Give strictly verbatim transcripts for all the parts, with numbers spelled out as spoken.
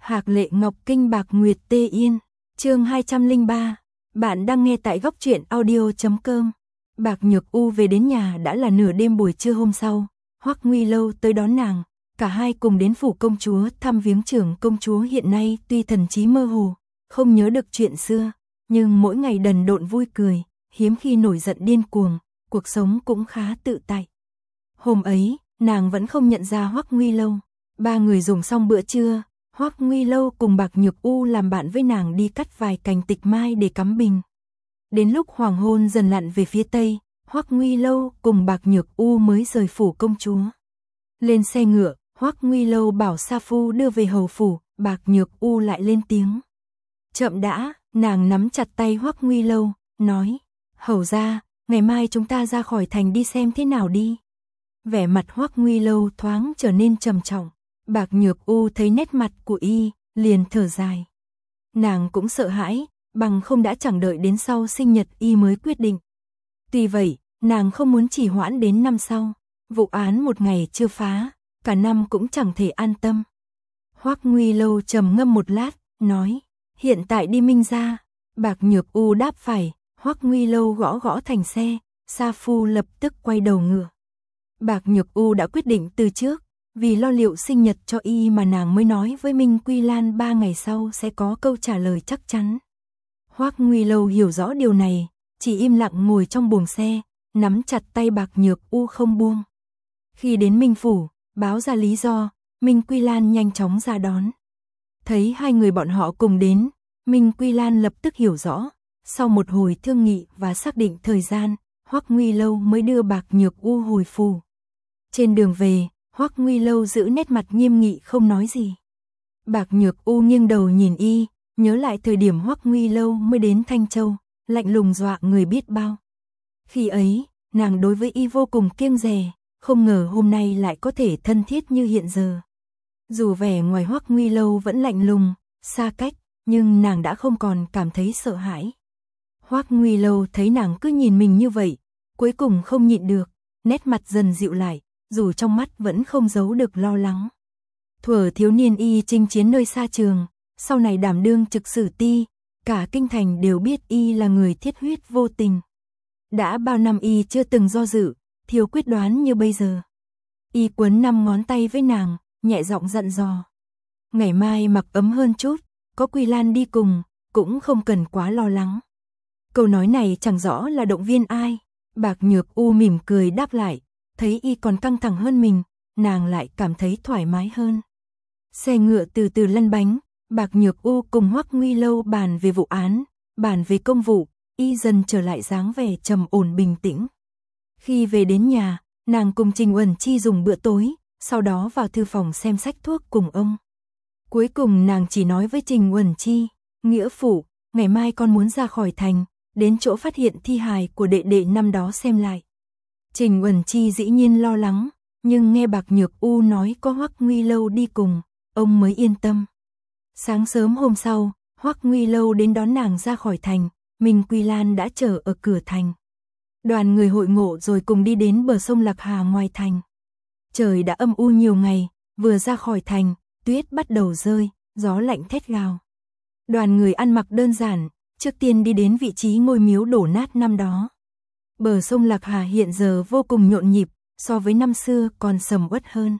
Hạc Lệ Ngọc Kinh Bạc Nguyệt Tê Yên, chương hai trăm lẻ ba. Bạn đang nghe tại góc truyện audio chấm com. Bạc Nhược U về đến nhà đã là nửa đêm buổi trưa hôm sau, Hoắc Nguy Lâu tới đón nàng, cả hai cùng đến phủ công chúa thăm viếng trưởng công chúa. Hiện nay tuy thần trí mơ hồ, không nhớ được chuyện xưa, nhưng mỗi ngày đần độn vui cười, hiếm khi nổi giận điên cuồng, cuộc sống cũng khá tự tại. Hôm ấy, nàng vẫn không nhận ra Hoắc Nguy Lâu. Ba người dùng xong bữa trưa, Hoắc Nguy Lâu cùng Bạc Nhược U làm bạn với nàng đi cắt vài cành tịch mai để cắm bình. Đến lúc hoàng hôn dần lặn về phía tây, Hoắc Nguy Lâu cùng Bạc Nhược U mới rời phủ công chúa. Lên xe ngựa, Hoắc Nguy Lâu bảo Sa Phu đưa về hầu phủ, Bạc Nhược U lại lên tiếng. Chậm đã, nàng nắm chặt tay Hoắc Nguy Lâu, nói, hầu ra, ngày mai chúng ta ra khỏi thành đi xem thế nào đi. Vẻ mặt Hoắc Nguy Lâu thoáng trở nên trầm trọng. Bạc Nhược U thấy nét mặt của y, liền thở dài. Nàng cũng sợ hãi, bằng không đã chẳng đợi đến sau sinh nhật y mới quyết định. Tuy vậy, nàng không muốn trì hoãn đến năm sau. Vụ án một ngày chưa phá, cả năm cũng chẳng thể an tâm. Hoắc Nguy Lâu trầm ngâm một lát, nói, hiện tại đi Minh gia. Bạc Nhược U đáp phải, Hoắc Nguy Lâu gõ gõ thành xe, Sa Phu lập tức quay đầu ngựa. Bạc Nhược U đã quyết định từ trước, vì lo liệu sinh nhật cho y mà nàng mới nói với Minh Quy Lan ba ngày sau sẽ có câu trả lời chắc chắn. Hoắc Nguy Lâu hiểu rõ điều này, chỉ im lặng ngồi trong buồng xe, nắm chặt tay Bạc Nhược U không buông. Khi đến Minh phủ, báo ra lý do, Minh Quy Lan nhanh chóng ra đón. Thấy hai người bọn họ cùng đến, Minh Quy Lan lập tức hiểu rõ, sau một hồi thương nghị và xác định thời gian, Hoắc Nguy Lâu mới đưa Bạc Nhược U hồi phủ. Trên đường về, Hoắc Nguy Lâu giữ nét mặt nghiêm nghị không nói gì. Bạc Nhược U nghiêng đầu nhìn y, nhớ lại thời điểm Hoắc Nguy Lâu mới đến Thanh Châu, lạnh lùng dọa người biết bao. Khi ấy, nàng đối với y vô cùng kiêng dè, không ngờ hôm nay lại có thể thân thiết như hiện giờ. Dù vẻ ngoài Hoắc Nguy Lâu vẫn lạnh lùng, xa cách, nhưng nàng đã không còn cảm thấy sợ hãi. Hoắc Nguy Lâu thấy nàng cứ nhìn mình như vậy, cuối cùng không nhịn được, nét mặt dần dịu lại, dù trong mắt vẫn không giấu được lo lắng. Thuở thiếu niên y chinh chiến nơi xa trường, sau này đảm đương trực sử ti, cả kinh thành đều biết y là người thiết huyết vô tình. Đã bao năm y chưa từng do dự, thiếu quyết đoán như bây giờ. Y quấn năm ngón tay với nàng, nhẹ giọng dặn dò. Ngày mai mặc ấm hơn chút, có Quy Lan đi cùng, cũng không cần quá lo lắng. Câu nói này chẳng rõ là động viên ai. Bạc Nhược U mỉm cười đáp lại, thấy y còn căng thẳng hơn mình, nàng lại cảm thấy thoải mái hơn. Xe ngựa từ từ lăn bánh, Bạc Nhược U cùng Hoắc Nguy Lâu bàn về vụ án, bàn về công vụ, y dần trở lại dáng vẻ trầm ổn bình tĩnh. Khi về đến nhà, nàng cùng Trình Uẩn Chi dùng bữa tối, sau đó vào thư phòng xem sách thuốc cùng ông. Cuối cùng nàng chỉ nói với Trình Uẩn Chi, nghĩa phụ, ngày mai con muốn ra khỏi thành, đến chỗ phát hiện thi hài của đệ đệ năm đó xem lại. Trình Uẩn Chi dĩ nhiên lo lắng, nhưng nghe Bạc Nhược U nói có Hoắc Nguy Lâu đi cùng, ông mới yên tâm. Sáng sớm hôm sau, Hoắc Nguy Lâu đến đón nàng ra khỏi thành, Minh Quy Lan đã chờ ở cửa thành. Đoàn người hội ngộ rồi cùng đi đến bờ sông Lạc Hà ngoài thành. Trời đã âm u nhiều ngày, vừa ra khỏi thành, tuyết bắt đầu rơi, gió lạnh thét gào. Đoàn người ăn mặc đơn giản, trước tiên đi đến vị trí ngôi miếu đổ nát năm đó. Bờ sông Lạc Hà hiện giờ vô cùng nhộn nhịp, so với năm xưa còn sầm uất hơn.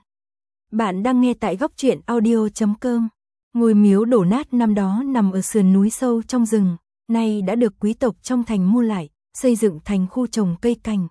Bạn đang nghe tại góc truyện audio chấm com. Ngôi miếu đổ nát năm đó nằm ở sườn núi sâu trong rừng, nay đã được quý tộc trong thành mua lại, xây dựng thành khu trồng cây cảnh.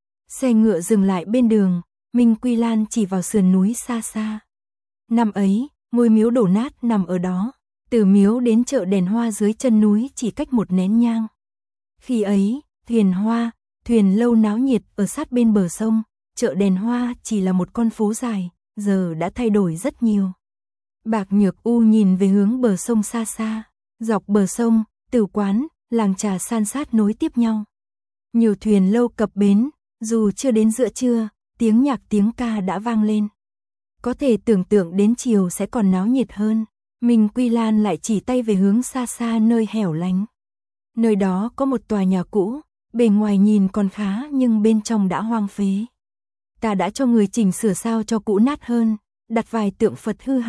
Xe ngựa dừng lại bên đường, Minh Quy Lan chỉ vào sườn núi xa xa. Năm ấy, ngôi miếu đổ nát nằm ở đó, từ miếu đến chợ đèn hoa dưới chân núi chỉ cách một nén nhang. Khi ấy, thuyền hoa, thuyền lâu náo nhiệt ở sát bên bờ sông, chợ đèn hoa chỉ là một con phố dài, giờ đã thay đổi rất nhiều. Bạc Nhược U nhìn về hướng bờ sông xa xa, dọc bờ sông, tử quán, làng trà san sát nối tiếp nhau. Nhiều thuyền lâu cập bến, dù chưa đến giữa trưa, tiếng nhạc tiếng ca đã vang lên. Có thể tưởng tượng đến chiều sẽ còn náo nhiệt hơn. Minh Quy Lan lại chỉ tay về hướng xa xa nơi hẻo lánh. Nơi đó có một tòa nhà cũ, bề ngoài nhìn còn khá nhưng bên trong đã hoang phế. Ta đã cho người chỉnh sửa sao cho cũ nát hơn, đặt vài tượng Phật hư hại,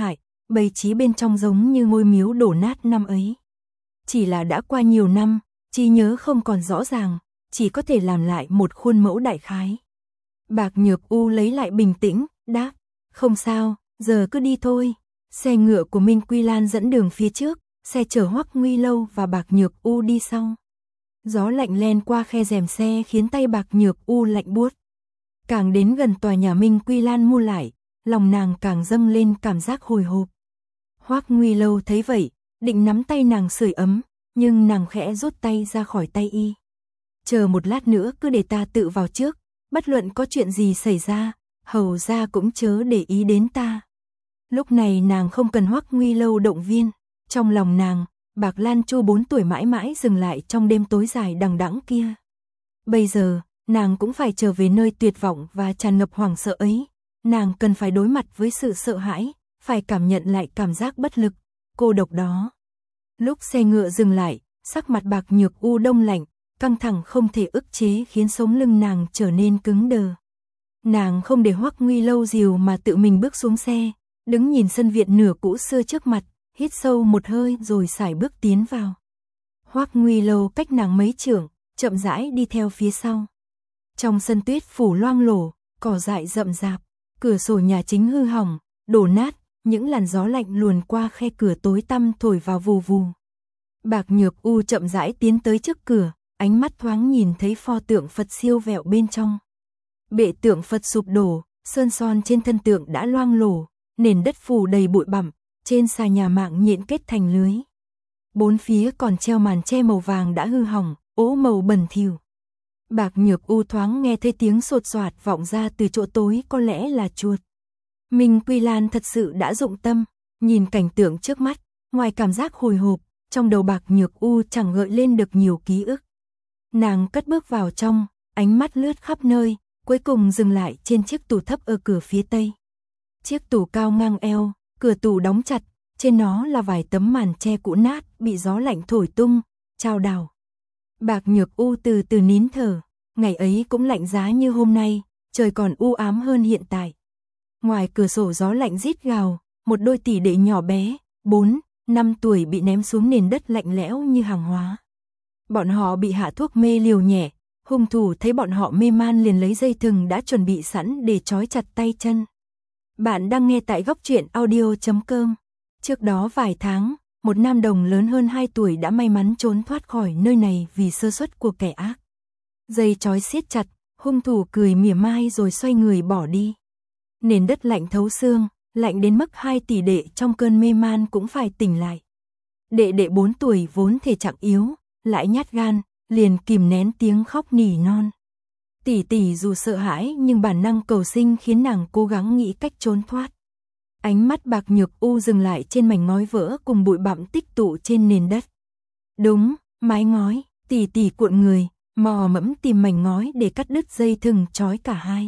bày trí bên trong giống như ngôi miếu đổ nát năm ấy. Chỉ là đã qua nhiều năm, trí nhớ không còn rõ ràng, chỉ có thể làm lại một khuôn mẫu đại khái. Bạc Nhược U lấy lại bình tĩnh, đáp, không sao, giờ cứ đi thôi. Xe ngựa của Minh Quy Lan dẫn đường phía trước, xe chở Hoắc Nguy Lâu và Bạc Nhược U đi sau. Gió lạnh len qua khe rèm xe khiến tay Bạc Nhược U lạnh buốt. Càng đến gần tòa nhà Minh Quy Lan mua lại, lòng nàng càng dâng lên cảm giác hồi hộp. Hoắc Nguy Lâu thấy vậy, định nắm tay nàng sưởi ấm, nhưng nàng khẽ rút tay ra khỏi tay y. Chờ một lát nữa cứ để ta tự vào trước, bất luận có chuyện gì xảy ra, hầu ra cũng chớ để ý đến ta. Lúc này nàng không cần Hoắc Nguy Lâu động viên, trong lòng nàng, Bạc Lan Chu bốn tuổi mãi mãi dừng lại trong đêm tối dài đằng đẵng kia. Bây giờ, nàng cũng phải trở về nơi tuyệt vọng và tràn ngập hoảng sợ ấy, nàng cần phải đối mặt với sự sợ hãi, phải cảm nhận lại cảm giác bất lực, cô độc đó. Lúc xe ngựa dừng lại, sắc mặt Bạc Nhược U đông lạnh, căng thẳng không thể ức chế khiến sống lưng nàng trở nên cứng đờ. Nàng không để Hoắc Nguy Lâu dìu mà tự mình bước xuống xe, đứng nhìn sân viện nửa cũ xưa trước mặt, hít sâu một hơi rồi sải bước tiến vào. Hoắc Nguy Lâu cách nàng mấy trượng, chậm rãi đi theo phía sau. Trong sân tuyết phủ loang lổ, cỏ dại rậm rạp, cửa sổ nhà chính hư hỏng, đổ nát, những làn gió lạnh luồn qua khe cửa tối tăm thổi vào vù vù. Bạc Nhược U chậm rãi tiến tới trước cửa, ánh mắt thoáng nhìn thấy pho tượng Phật siêu vẹo bên trong. Bệ tượng Phật sụp đổ, sơn son trên thân tượng đã loang lổ, nền đất phủ đầy bụi bặm, trên xà nhà mạng nhện kết thành lưới. Bốn phía còn treo màn che màu vàng đã hư hỏng, ố màu bẩn thỉu. Bạc Nhược U thoáng nghe thấy tiếng sột soạt vọng ra từ chỗ tối, có lẽ là chuột. Minh Quy Lan thật sự đã dụng tâm, nhìn cảnh tượng trước mắt, ngoài cảm giác hồi hộp, trong đầu Bạc Nhược U chẳng gợi lên được nhiều ký ức. Nàng cất bước vào trong, ánh mắt lướt khắp nơi, cuối cùng dừng lại trên chiếc tủ thấp ở cửa phía tây. Chiếc tủ cao ngang eo, cửa tủ đóng chặt, trên nó là vài tấm màn che cũ nát, bị gió lạnh thổi tung, chao đảo. Bạc Nhược U từ từ nín thở, ngày ấy cũng lạnh giá như hôm nay, trời còn u ám hơn hiện tại. Ngoài cửa sổ gió lạnh rít gào, một đôi tỷ đệ nhỏ bé, bốn, năm tuổi bị ném xuống nền đất lạnh lẽo như hàng hóa. Bọn họ bị hạ thuốc mê liều nhẹ, hung thủ thấy bọn họ mê man liền lấy dây thừng đã chuẩn bị sẵn để trói chặt tay chân. Bạn đang nghe tại góc truyện audio chấm com. Trước đó vài tháng, một nam đồng lớn hơn hai tuổi đã may mắn trốn thoát khỏi nơi này vì sơ suất của kẻ ác. Dây trói siết chặt, hung thủ cười mỉa mai rồi xoay người bỏ đi. Nền đất lạnh thấu xương, lạnh đến mức hai tỷ đệ trong cơn mê man cũng phải tỉnh lại. Đệ đệ bốn tuổi vốn thể trạng yếu, lại nhát gan, liền kìm nén tiếng khóc nỉ non. Tỷ tỷ dù sợ hãi nhưng bản năng cầu sinh khiến nàng cố gắng nghĩ cách trốn thoát. Ánh mắt Bạc Nhược U dừng lại trên mảnh ngói vỡ cùng bụi bặm tích tụ trên nền đất. Đúng, mái ngói, tỷ tỷ cuộn người, mò mẫm tìm mảnh ngói để cắt đứt dây thừng trói cả hai.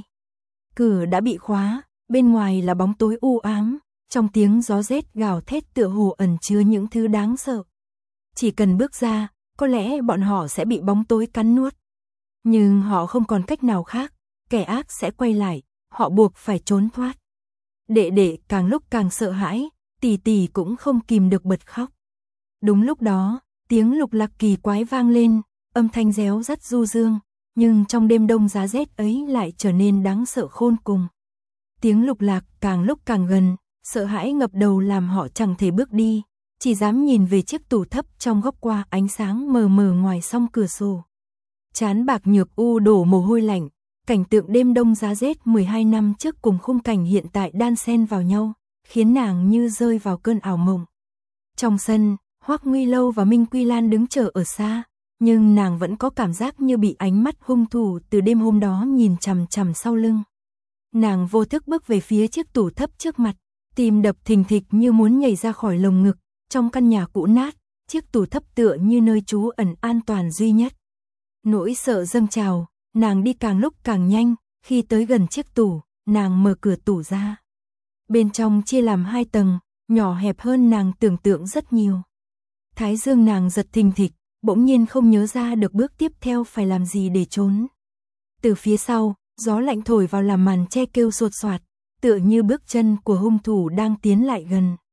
Cửa đã bị khóa, bên ngoài là bóng tối u ám, trong tiếng gió rét gào thét tựa hồ ẩn chứa những thứ đáng sợ. Chỉ cần bước ra, có lẽ bọn họ sẽ bị bóng tối cắn nuốt. Nhưng họ không còn cách nào khác, kẻ ác sẽ quay lại, họ buộc phải trốn thoát. Đệ đệ càng lúc càng sợ hãi, tỷ tỷ cũng không kìm được bật khóc. Đúng lúc đó, tiếng lục lạc kỳ quái vang lên, âm thanh réo rắt du dương, nhưng trong đêm đông giá rét ấy lại trở nên đáng sợ khôn cùng. Tiếng lục lạc càng lúc càng gần, sợ hãi ngập đầu làm họ chẳng thể bước đi, chỉ dám nhìn về chiếc tủ thấp trong góc qua ánh sáng mờ mờ ngoài song cửa sổ. Trán Bạc Nhược U đổ mồ hôi lạnh, cảnh tượng đêm đông giá rét mười hai năm trước cùng khung cảnh hiện tại đan xen vào nhau, khiến nàng như rơi vào cơn ảo mộng. Trong sân, Hoắc Nguy Lâu và Minh Quy Lan đứng chờ ở xa, nhưng nàng vẫn có cảm giác như bị ánh mắt hung thủ từ đêm hôm đó nhìn chằm chằm sau lưng. Nàng vô thức bước về phía chiếc tủ thấp trước mặt, tim đập thình thịch như muốn nhảy ra khỏi lồng ngực. Trong căn nhà cũ nát, chiếc tủ thấp tựa như nơi trú ẩn an toàn duy nhất. Nỗi sợ dâng trào, nàng đi càng lúc càng nhanh, khi tới gần chiếc tủ, nàng mở cửa tủ ra. Bên trong chia làm hai tầng, nhỏ hẹp hơn nàng tưởng tượng rất nhiều. Thái dương nàng giật thình thịch, bỗng nhiên không nhớ ra được bước tiếp theo phải làm gì để trốn. Từ phía sau, gió lạnh thổi vào làm màn che kêu sột soạt, tựa như bước chân của hung thủ đang tiến lại gần.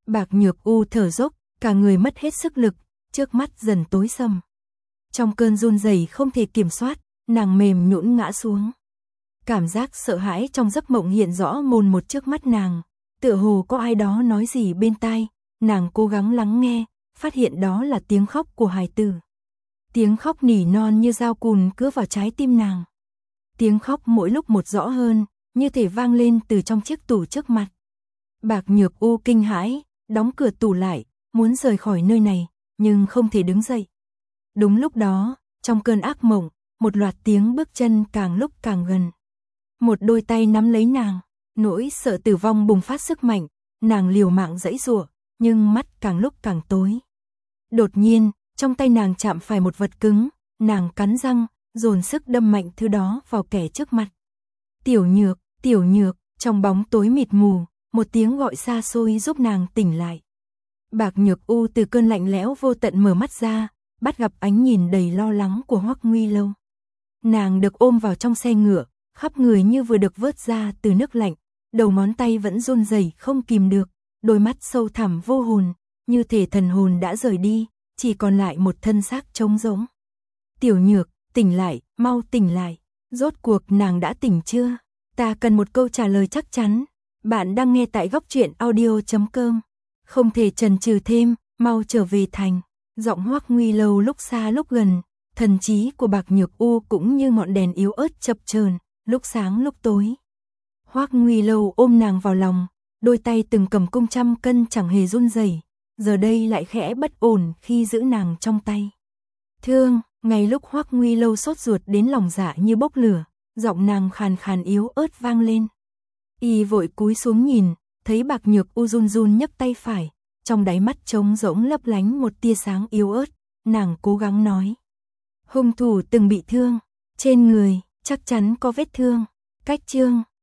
Bạc Nhược U thở dốc, cả người mất hết sức lực, trước mắt dần tối sầm. Trong cơn run rẩy không thể kiểm soát, nàng mềm nhũn ngã xuống. Cảm giác sợ hãi trong giấc mộng hiện rõ mồn một trước mắt nàng, tựa hồ có ai đó nói gì bên tai, nàng cố gắng lắng nghe, phát hiện đó là tiếng khóc của hài tử. Tiếng khóc nỉ non như dao cùn cứa vào trái tim nàng. Tiếng khóc mỗi lúc một rõ hơn, như thể vang lên từ trong chiếc tủ trước mặt. Bạc Nhược U kinh hãi, đóng cửa tủ lại, muốn rời khỏi nơi này, nhưng không thể đứng dậy. Đúng lúc đó, trong cơn ác mộng, một loạt tiếng bước chân càng lúc càng gần. Một đôi tay nắm lấy nàng, nỗi sợ tử vong bùng phát sức mạnh, nàng liều mạng giãy giụa, nhưng mắt càng lúc càng tối. Đột nhiên, trong tay nàng chạm phải một vật cứng, nàng cắn răng, dồn sức đâm mạnh thứ đó vào kẻ trước mặt. Tiểu Nhược, Tiểu Nhược, trong bóng tối mịt mù, một tiếng gọi xa xôi giúp nàng tỉnh lại. Bạc Nhược U từ cơn lạnh lẽo vô tận mở mắt ra, bắt gặp ánh nhìn đầy lo lắng của Hoắc Nguy Lâu. Nàng được ôm vào trong xe ngựa, khắp người như vừa được vớt ra từ nước lạnh, đầu ngón tay vẫn run rẩy không kìm được, đôi mắt sâu thẳm vô hồn, như thể thần hồn đã rời đi, chỉ còn lại một thân xác trống rỗng. Tiểu Nhược, tỉnh lại, mau tỉnh lại, rốt cuộc nàng đã tỉnh chưa? Ta cần một câu trả lời chắc chắn. Bạn đang nghe tại góc truyện audio chấm com. Không thể chần chừ thêm, mau trở về thành. Giọng Hoắc Nguy Lâu lúc xa lúc gần, thần trí của Bạc Nhược U cũng như ngọn đèn yếu ớt chập chờn, lúc sáng lúc tối. Hoắc Nguy Lâu ôm nàng vào lòng, đôi tay từng cầm cung trăm cân chẳng hề run rẩy, giờ đây lại khẽ bất ổn khi giữ nàng trong tay. Thương, ngay lúc Hoắc Nguy Lâu sốt ruột đến lòng dạ như bốc lửa, giọng nàng khàn khàn yếu ớt vang lên. Y vội cúi xuống nhìn, thấy Bạc Nhược U run run nhấc tay phải, trong đáy mắt trống rỗng lấp lánh một tia sáng yếu ớt, nàng cố gắng nói. Hung thủ từng bị thương, trên người, chắc chắn có vết thương, cách chương.